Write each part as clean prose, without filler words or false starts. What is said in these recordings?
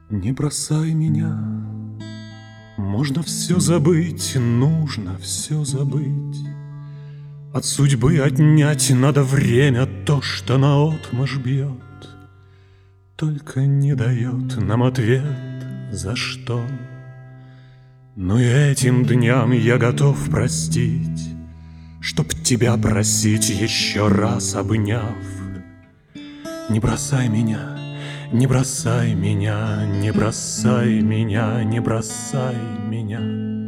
Не бросай меня, можно все забыть, нужно все забыть. От судьбы отнять надо время, то, что наотмашь бьет, только не дает нам ответ, за что. Но и этим дням я готов простить, чтоб тебя просить еще раз обняв. Не бросай меня, не бросай меня, не бросай меня, не бросай меня.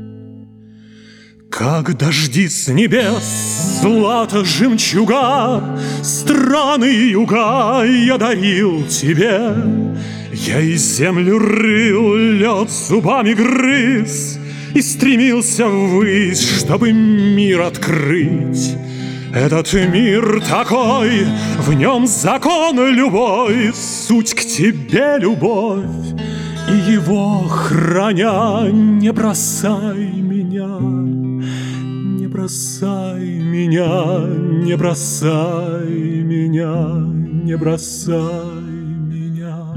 Как дожди с небес, злато жемчуга, страны и юга я дарил тебе. Я и землю рыл, лед зубами грыз и стремился ввысь, чтобы мир открыть. Этот мир такой, в нем закон любой, суть к тебе любовь, и его храня, не бросай меня, не бросай меня, не бросай меня, не бросай меня.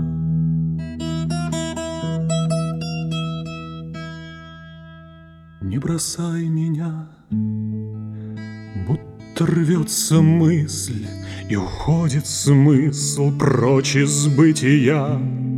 Не бросай меня, будто рвется мысль и уходит смысл прочь из бытия.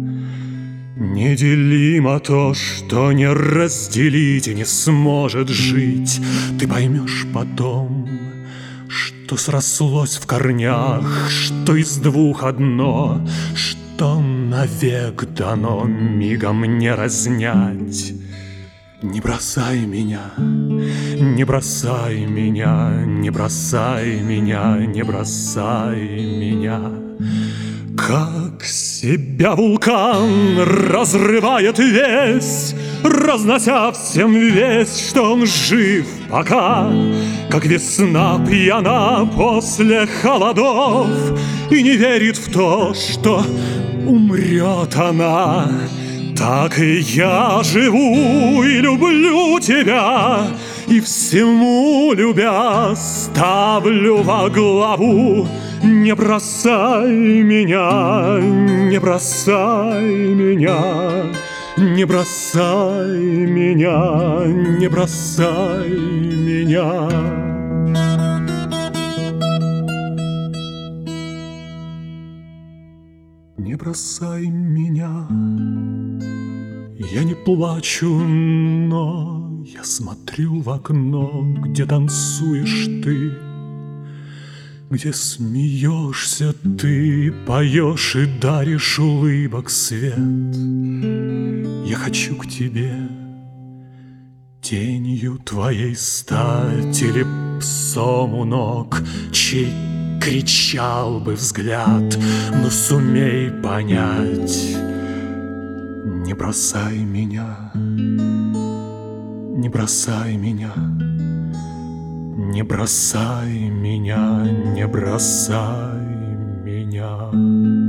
Неделимо то, что не разделить и не сможет жить. Ты поймешь потом, что срослось в корнях, что из двух одно, что навек дано мигом не разнять. Не бросай меня, не бросай меня, не бросай меня, не бросай меня. Как себя вулкан разрывает весь, разнося всем весть, что он жив пока. Как весна пьяна после холодов и не верит в то, что умрет она. Так и я живу и люблю тебя, и всему любя ставлю во главу. Не бросай меня, не бросай меня, не бросай меня, не бросай меня. Не бросай меня. Я не плачу, но я смотрю в окно, где танцуешь ты, где смеешься ты, поешь и даришь улыбок свет. Я хочу к тебе тенью твоей стать или псом у ног, чей кричал бы взгляд, но сумей понять. Не бросай меня, не бросай меня, не бросай меня, не бросай меня.